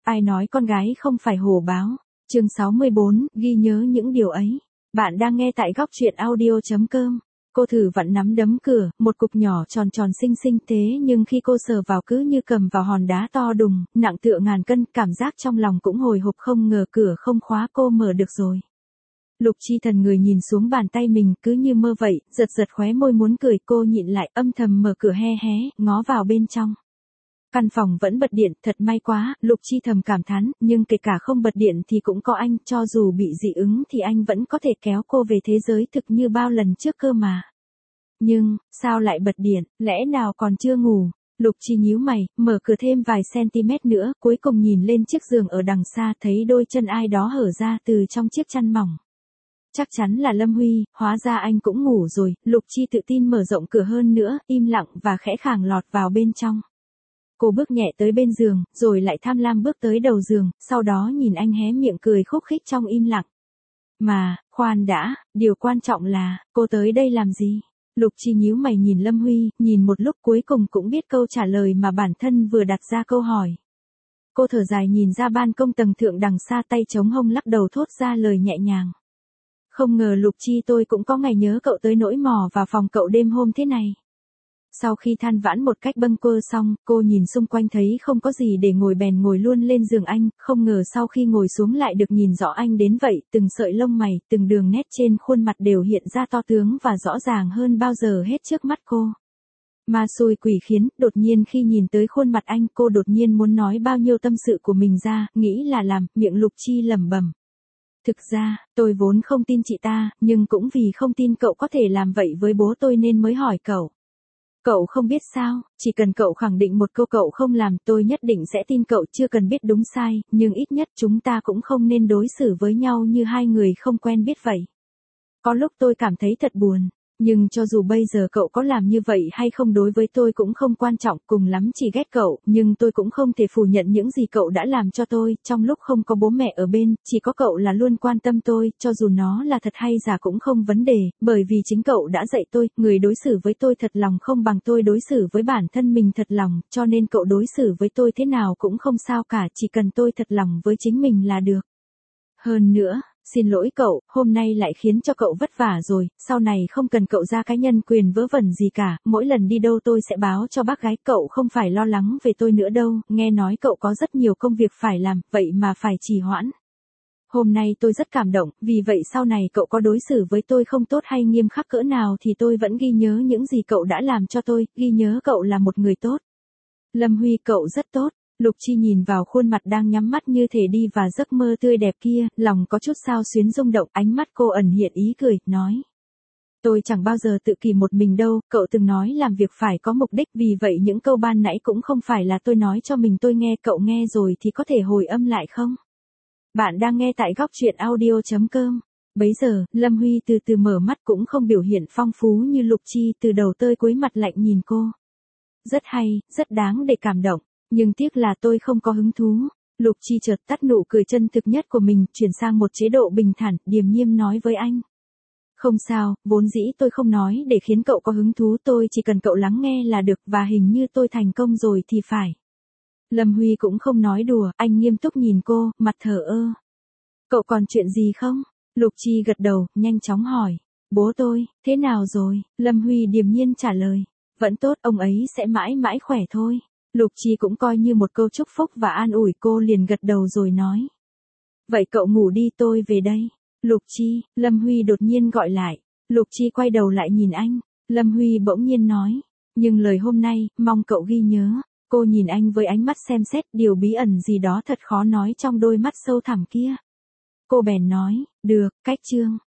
Ai nói con gái không phải hổ báo. Chương 64, ghi nhớ những điều ấy. Bạn đang nghe tại góc truyện audio.com. Cô thử vặn nắm đấm cửa, một cục nhỏ tròn tròn xinh xinh thế nhưng khi cô sờ vào cứ như cầm vào hòn đá to đùng, nặng tựa ngàn cân, cảm giác trong lòng cũng hồi hộp, không ngờ cửa không khóa cô mở được rồi. Lục Chi Thần người nhìn xuống bàn tay mình cứ như mơ vậy, giật giật khóe môi muốn cười, cô nhịn lại âm thầm mở cửa hé hé, ngó vào bên trong. Căn phòng vẫn bật điện, thật may quá, Lục Chi thầm cảm thán, nhưng kể cả không bật điện thì cũng có anh, cho dù bị dị ứng thì anh vẫn có thể kéo cô về thế giới thực như bao lần trước cơ mà. Nhưng, sao lại bật điện, lẽ nào còn chưa ngủ? Lục Chi nhíu mày, mở cửa thêm vài cm nữa, cuối cùng nhìn lên chiếc giường ở đằng xa, thấy đôi chân ai đó hở ra từ trong chiếc chăn mỏng. Chắc chắn là Lâm Huy, hóa ra anh cũng ngủ rồi, Lục Chi tự tin mở rộng cửa hơn nữa, im lặng và khẽ khàng lọt vào bên trong. Cô bước nhẹ tới bên giường, rồi lại tham lam bước tới đầu giường, sau đó nhìn anh hé miệng cười khúc khích trong im lặng. Mà, khoan đã, điều quan trọng là, cô tới đây làm gì? Lục Chi nhíu mày nhìn Lâm Huy, nhìn một lúc cuối cùng cũng biết câu trả lời mà bản thân vừa đặt ra câu hỏi. Cô thở dài nhìn ra ban công tầng thượng đằng xa, tay chống hông lắc đầu thốt ra lời nhẹ nhàng. Không ngờ Lục Chi, tôi cũng có ngày nhớ cậu tới nỗi mò vào phòng cậu đêm hôm thế này. Sau khi than vãn một cách bâng quơ xong, cô nhìn xung quanh thấy không có gì để ngồi bèn ngồi luôn lên giường anh, không ngờ sau khi ngồi xuống lại được nhìn rõ anh đến vậy, từng sợi lông mày, từng đường nét trên khuôn mặt đều hiện ra to tướng và rõ ràng hơn bao giờ hết trước mắt cô. Ma xui quỷ khiến, đột nhiên khi nhìn tới khuôn mặt anh, cô đột nhiên muốn nói bao nhiêu tâm sự của mình ra, nghĩ là làm, miệng Lục Chi lẩm bẩm. Thực ra, tôi vốn không tin chị ta, nhưng cũng vì không tin cậu có thể làm vậy với bố tôi nên mới hỏi cậu. Cậu không biết sao, chỉ cần cậu khẳng định một câu cậu không làm, tôi nhất định sẽ tin cậu, chưa cần biết đúng sai, nhưng ít nhất chúng ta cũng không nên đối xử với nhau như hai người không quen biết vậy. Có lúc tôi cảm thấy thật buồn. Nhưng cho dù bây giờ cậu có làm như vậy hay không đối với tôi cũng không quan trọng, cùng lắm chỉ ghét cậu, nhưng tôi cũng không thể phủ nhận những gì cậu đã làm cho tôi, trong lúc không có bố mẹ ở bên, chỉ có cậu là luôn quan tâm tôi, cho dù nó là thật hay giả cũng không vấn đề, bởi vì chính cậu đã dạy tôi, người đối xử với tôi thật lòng không bằng tôi đối xử với bản thân mình thật lòng, cho nên cậu đối xử với tôi thế nào cũng không sao cả, chỉ cần tôi thật lòng với chính mình là được. Hơn nữa, xin lỗi cậu, hôm nay lại khiến cho cậu vất vả rồi, sau này không cần cậu ra cái nhân quyền vớ vẩn gì cả, mỗi lần đi đâu tôi sẽ báo cho bác gái, cậu không phải lo lắng về tôi nữa đâu, nghe nói cậu có rất nhiều công việc phải làm, vậy mà phải trì hoãn. Hôm nay tôi rất cảm động, vì vậy sau này cậu có đối xử với tôi không tốt hay nghiêm khắc cỡ nào thì tôi vẫn ghi nhớ những gì cậu đã làm cho tôi, ghi nhớ cậu là một người tốt. Lâm Huy, cậu rất tốt. Lục Chi nhìn vào khuôn mặt đang nhắm mắt như thể đi và giấc mơ tươi đẹp kia, lòng có chút xao xuyến rung động, ánh mắt cô ẩn hiện ý cười, nói. Tôi chẳng bao giờ tự kỷ một mình đâu, cậu từng nói làm việc phải có mục đích, vì vậy những câu ban nãy cũng không phải là tôi nói cho mình tôi nghe, cậu nghe rồi thì có thể hồi âm lại không? Bạn đang nghe tại góc truyện audio.com. Bấy giờ, Lâm Huy từ từ mở mắt cũng không biểu hiện phong phú như Lục Chi, từ đầu tới cuối mặt lạnh nhìn cô. Rất hay, rất đáng để cảm động. Nhưng tiếc là tôi không có hứng thú. Lục Chi chợt tắt nụ cười chân thực nhất của mình, chuyển sang một chế độ bình thản, điềm nhiên nói với anh. Không sao, vốn dĩ tôi không nói để khiến cậu có hứng thú, tôi chỉ cần cậu lắng nghe là được, và hình như tôi thành công rồi thì phải. Lâm Huy cũng không nói đùa, anh nghiêm túc nhìn cô, mặt thờ ơ. Cậu còn chuyện gì không? Lục Chi gật đầu, nhanh chóng hỏi. Bố tôi, thế nào rồi? Lâm Huy điềm nhiên trả lời. Vẫn tốt, ông ấy sẽ mãi mãi khỏe thôi. Lục Chi cũng coi như một câu chúc phúc và an ủi, cô liền gật đầu rồi nói. Vậy cậu ngủ đi, tôi về đây. Lục Chi, Lâm Huy đột nhiên gọi lại. Lục Chi quay đầu lại nhìn anh. Lâm Huy bỗng nhiên nói. Nhưng lời hôm nay, mong cậu ghi nhớ. Cô nhìn anh với ánh mắt xem xét, điều bí ẩn gì đó thật khó nói trong đôi mắt sâu thẳm kia. Cô bèn nói, được, cách chương.